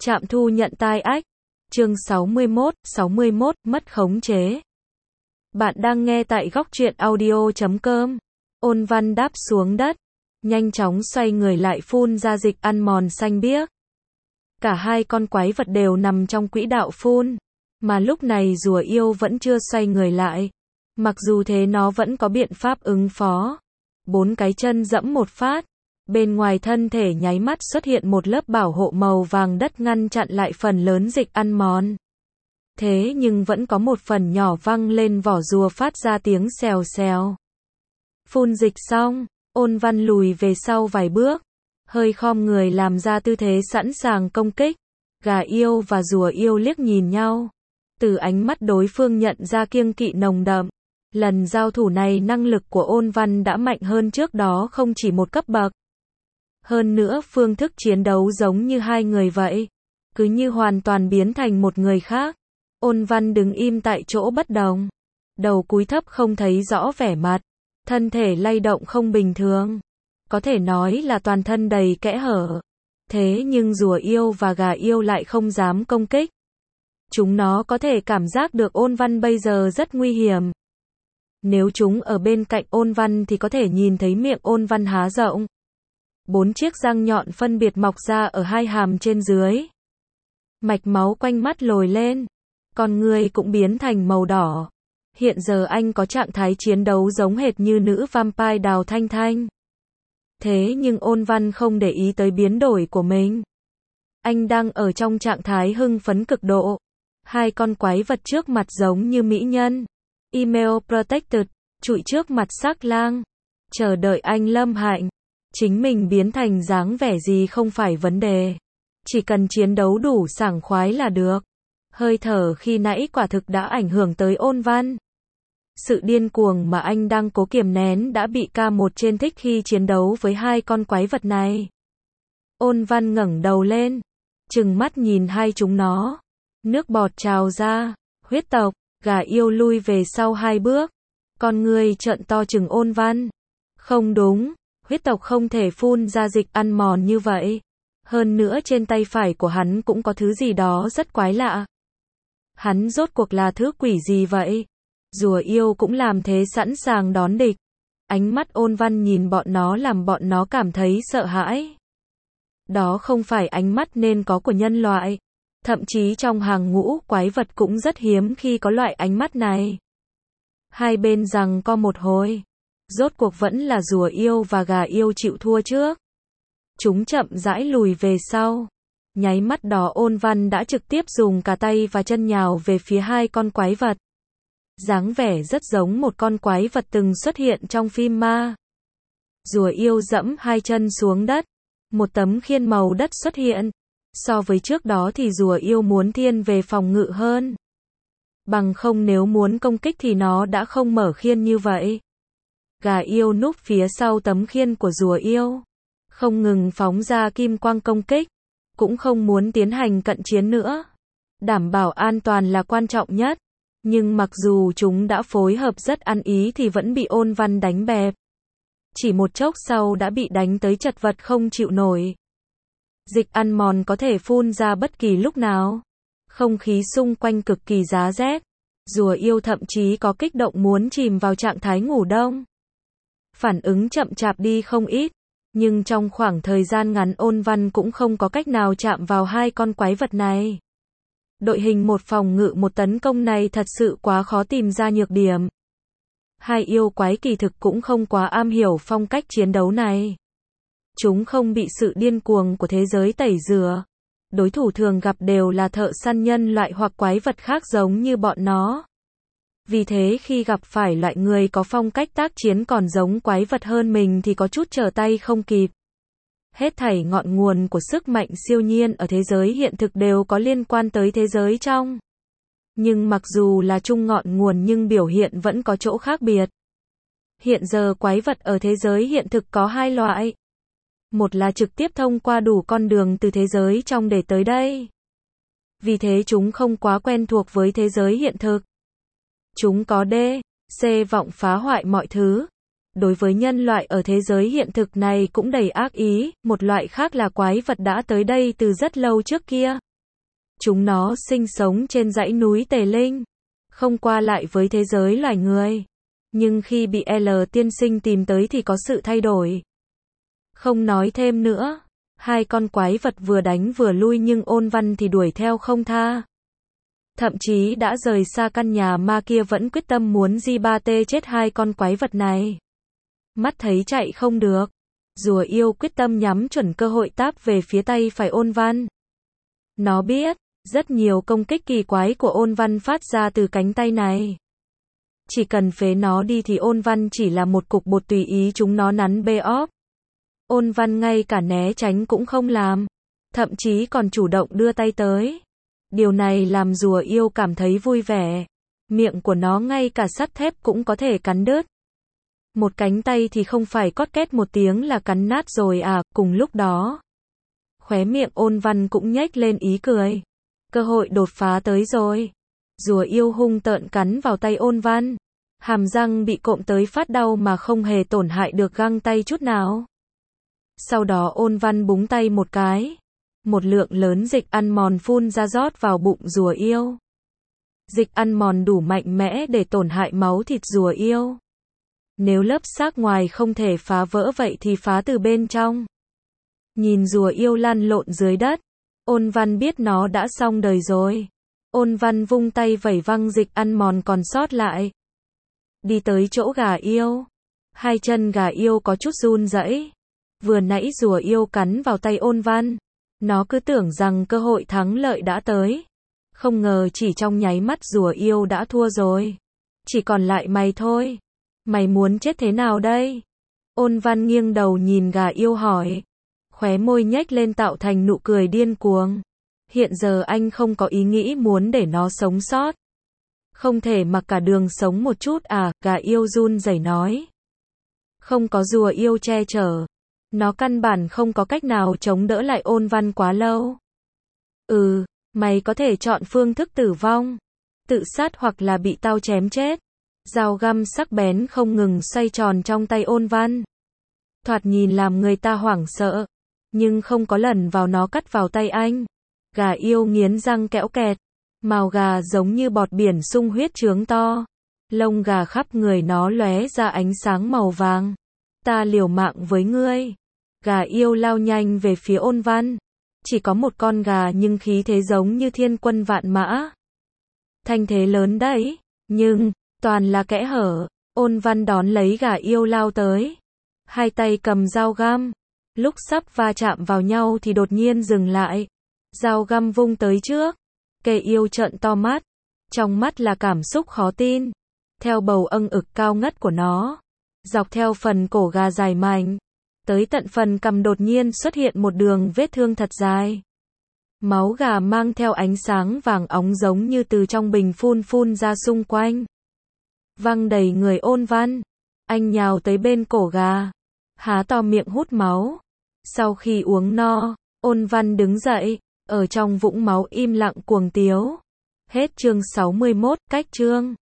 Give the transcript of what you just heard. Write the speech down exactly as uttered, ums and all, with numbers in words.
Trạm thu nhận tai ách. Chương sáu mươi mốt, sáu mươi mốt, mất khống chế. Bạn đang nghe tại góc truyện audio chấm com. Ôn Văn đáp xuống đất, nhanh chóng xoay người lại phun ra dịch ăn mòn xanh biếc. Cả hai con quái vật đều nằm trong quỹ đạo phun, mà lúc này rùa yêu vẫn chưa xoay người lại. Mặc dù thế nó vẫn có biện pháp ứng phó. Bốn cái chân dẫm một phát, bên ngoài thân thể nháy mắt xuất hiện một lớp bảo hộ màu vàng đất ngăn chặn lại phần lớn dịch ăn mòn. Thế nhưng vẫn có một phần nhỏ văng lên vỏ rùa phát ra tiếng xèo xèo. Phun dịch xong, Ôn Văn lùi về sau vài bước, hơi khom người làm ra tư thế sẵn sàng công kích. Gà yêu và rùa yêu liếc nhìn nhau. Từ ánh mắt đối phương nhận ra kiêng kỵ nồng đậm. Lần giao thủ này năng lực của Ôn Văn đã mạnh hơn trước đó không chỉ một cấp bậc. Hơn nữa phương thức chiến đấu giống như hai người vậy. Cứ như hoàn toàn biến thành một người khác. Ôn Văn đứng im tại chỗ bất động. Đầu cúi thấp không thấy rõ vẻ mặt. Thân thể lay động không bình thường. Có thể nói là toàn thân đầy kẽ hở. Thế nhưng rùa yêu và gà yêu lại không dám công kích. Chúng nó có thể cảm giác được Ôn Văn bây giờ rất nguy hiểm. Nếu chúng ở bên cạnh Ôn Văn thì có thể nhìn thấy miệng Ôn Văn há rộng. Bốn chiếc răng nhọn phân biệt mọc ra ở hai hàm trên dưới. Mạch máu quanh mắt lồi lên. Con người cũng biến thành màu đỏ. Hiện giờ anh có trạng thái chiến đấu giống hệt như nữ vampire Đào Thanh Thanh. Thế nhưng Ôn Văn không để ý tới biến đổi của mình. Anh đang ở trong trạng thái hưng phấn cực độ. Hai con quái vật trước mặt giống như mỹ nhân. Email protected, trụi trước mặt sắc lang. Chờ đợi anh lâm hạnh. Chính mình biến thành dáng vẻ gì không phải vấn đề. Chỉ cần chiến đấu đủ sảng khoái là được. Hơi thở khi nãy quả thực đã ảnh hưởng tới Ôn Văn. Sự điên cuồng mà anh đang cố kiềm nén đã bị ca một trên thích khi chiến đấu với hai con quái vật này. Ôn Văn ngẩng đầu lên, trừng mắt nhìn hai chúng nó. Nước bọt trào ra, huyết tộc, gà yêu lui về sau hai bước. Con người trợn to trừng Ôn Văn. Không đúng, huyết tộc không thể phun ra dịch ăn mòn như vậy. Hơn nữa trên tay phải của hắn cũng có thứ gì đó rất quái lạ. Hắn rốt cuộc là thứ quỷ gì vậy? Rùa yêu cũng làm thế sẵn sàng đón địch. Ánh mắt Ôn Văn nhìn bọn nó làm bọn nó cảm thấy sợ hãi. Đó không phải ánh mắt nên có của nhân loại. Thậm chí trong hàng ngũ quái vật cũng rất hiếm khi có loại ánh mắt này. Hai bên giằng co một hồi. Rốt cuộc vẫn là rùa yêu và gà yêu chịu thua trước. Chúng chậm rãi lùi về sau. Nháy mắt đó Ôn Văn đã trực tiếp dùng cả tay và chân nhào về phía hai con quái vật. Dáng vẻ rất giống một con quái vật từng xuất hiện trong phim ma. Rùa yêu dẫm hai chân xuống đất. Một tấm khiên màu đất xuất hiện. So với trước đó thì rùa yêu muốn thiên về phòng ngự hơn. Bằng không nếu muốn công kích thì nó đã không mở khiên như vậy. Gà yêu núp phía sau tấm khiên của rùa yêu. Không ngừng phóng ra kim quang công kích. Cũng không muốn tiến hành cận chiến nữa. Đảm bảo an toàn là quan trọng nhất. Nhưng mặc dù chúng đã phối hợp rất ăn ý thì vẫn bị Ôn Văn đánh bẹp. Chỉ một chốc sau đã bị đánh tới chật vật không chịu nổi. Dịch ăn mòn có thể phun ra bất kỳ lúc nào. Không khí xung quanh cực kỳ giá rét. Rùa yêu thậm chí có kích động muốn chìm vào trạng thái ngủ đông. Phản ứng chậm chạp đi không ít. Nhưng trong khoảng thời gian ngắn Ôn Văn cũng không có cách nào chạm vào hai con quái vật này. Đội hình một phòng ngự một tấn công này thật sự quá khó tìm ra nhược điểm. Hai yêu quái kỳ thực cũng không quá am hiểu phong cách chiến đấu này. Chúng không bị sự điên cuồng của thế giới tẩy rửa. Đối thủ thường gặp đều là thợ săn nhân loại hoặc quái vật khác giống như bọn nó. Vì thế khi gặp phải loại người có phong cách tác chiến còn giống quái vật hơn mình thì có chút trở tay không kịp. Hết thảy ngọn nguồn của sức mạnh siêu nhiên ở thế giới hiện thực đều có liên quan tới thế giới trong. Nhưng mặc dù là chung ngọn nguồn nhưng biểu hiện vẫn có chỗ khác biệt. Hiện giờ quái vật ở thế giới hiện thực có hai loại. Một là trực tiếp thông qua đủ con đường từ thế giới trong để tới đây. Vì thế chúng không quá quen thuộc với thế giới hiện thực. Chúng có D, C vọng phá hoại mọi thứ. Đối với nhân loại ở thế giới hiện thực này cũng đầy ác ý, một loại khác là quái vật đã tới đây từ rất lâu trước kia. Chúng nó sinh sống trên dãy núi Tề Linh, không qua lại với thế giới loài người. Nhưng khi bị L tiên sinh tìm tới thì có sự thay đổi. Không nói thêm nữa, hai con quái vật vừa đánh vừa lui nhưng Ôn Văn thì đuổi theo không tha. Thậm chí đã rời xa căn nhà ma kia vẫn quyết tâm muốn gi ba tê chết hai con quái vật này. Mắt thấy chạy không được, rùa yêu quyết tâm nhắm chuẩn cơ hội táp về phía tay phải Ôn Văn. Nó biết, rất nhiều công kích kỳ quái của Ôn Văn phát ra từ cánh tay này. Chỉ cần phế nó đi thì Ôn Văn chỉ là một cục bột tùy ý chúng nó nắn bê óp. Ôn Văn ngay cả né tránh cũng không làm, thậm chí còn chủ động đưa tay tới. Điều này làm rùa yêu cảm thấy vui vẻ. Miệng của nó ngay cả sắt thép cũng có thể cắn đứt. Một cánh tay thì không phải cót két một tiếng là cắn nát rồi à, cùng lúc đó. Khóe miệng Ôn Văn cũng nhếch lên ý cười. Cơ hội đột phá tới rồi. Rùa yêu hung tợn cắn vào tay Ôn Văn. Hàm răng bị cộm tới phát đau mà không hề tổn hại được găng tay chút nào. Sau đó Ôn Văn búng tay một cái. Một lượng lớn dịch ăn mòn phun ra rót vào bụng rùa yêu. Dịch ăn mòn đủ mạnh mẽ để tổn hại máu thịt rùa yêu. Nếu lớp xác ngoài không thể phá vỡ vậy thì phá từ bên trong. Nhìn rùa yêu lăn lộn dưới đất, Ôn Văn biết nó đã xong đời rồi. Ôn Văn vung tay vẩy văng dịch ăn mòn còn sót lại. Đi tới chỗ gà yêu. Hai chân gà yêu có chút run rẩy. Vừa nãy rùa yêu cắn vào tay Ôn Văn. Nó cứ tưởng rằng cơ hội thắng lợi đã tới. Không ngờ chỉ trong nháy mắt rùa yêu đã thua rồi. Chỉ còn lại mày thôi. Mày muốn chết thế nào đây? Ôn Văn nghiêng đầu nhìn gà yêu hỏi. Khóe môi nhếch lên tạo thành nụ cười điên cuồng. Hiện giờ anh không có ý nghĩ muốn để nó sống sót. Không thể mặc cả đường sống một chút à, gà yêu run rẩy nói. Không có rùa yêu che chở. Nó căn bản không có cách nào chống đỡ lại Ôn Văn quá lâu. Ừ, mày có thể chọn phương thức tử vong. Tự sát hoặc là bị tao chém chết. Dao găm sắc bén không ngừng xoay tròn trong tay Ôn Văn. Thoạt nhìn làm người ta hoảng sợ. Nhưng không có lần vào nó cắt vào tay anh. Gà yêu nghiến răng kẽo kẹt. Mào gà giống như bọt biển sung huyết trướng to. Lông gà khắp người nó lóe ra ánh sáng màu vàng. Ta liều mạng với ngươi. Gà yêu lao nhanh về phía Ôn Văn. Chỉ có một con gà nhưng khí thế giống như thiên quân vạn mã. Thanh thế lớn đấy, nhưng toàn là kẽ hở. Ôn Văn đón lấy gà yêu lao tới. Hai tay cầm dao găm. Lúc sắp va chạm vào nhau thì đột nhiên dừng lại. Dao găm vung tới trước. Kẻ yêu trợn to mắt. Trong mắt là cảm xúc khó tin. Theo bầu âng ực cao ngất của nó. Dọc theo phần cổ gà dài mảnh. Tới tận phần cằm đột nhiên xuất hiện một đường vết thương thật dài. Máu gà mang theo ánh sáng vàng óng giống như từ trong bình phun phun ra xung quanh. Văng đầy người Ôn Văn. Anh nhào tới bên cổ gà. Há to miệng hút máu. Sau khi uống no, Ôn Văn đứng dậy. Ở trong vũng máu im lặng cuồng tiếu. Hết chương sáu mươi mốt, cách chương.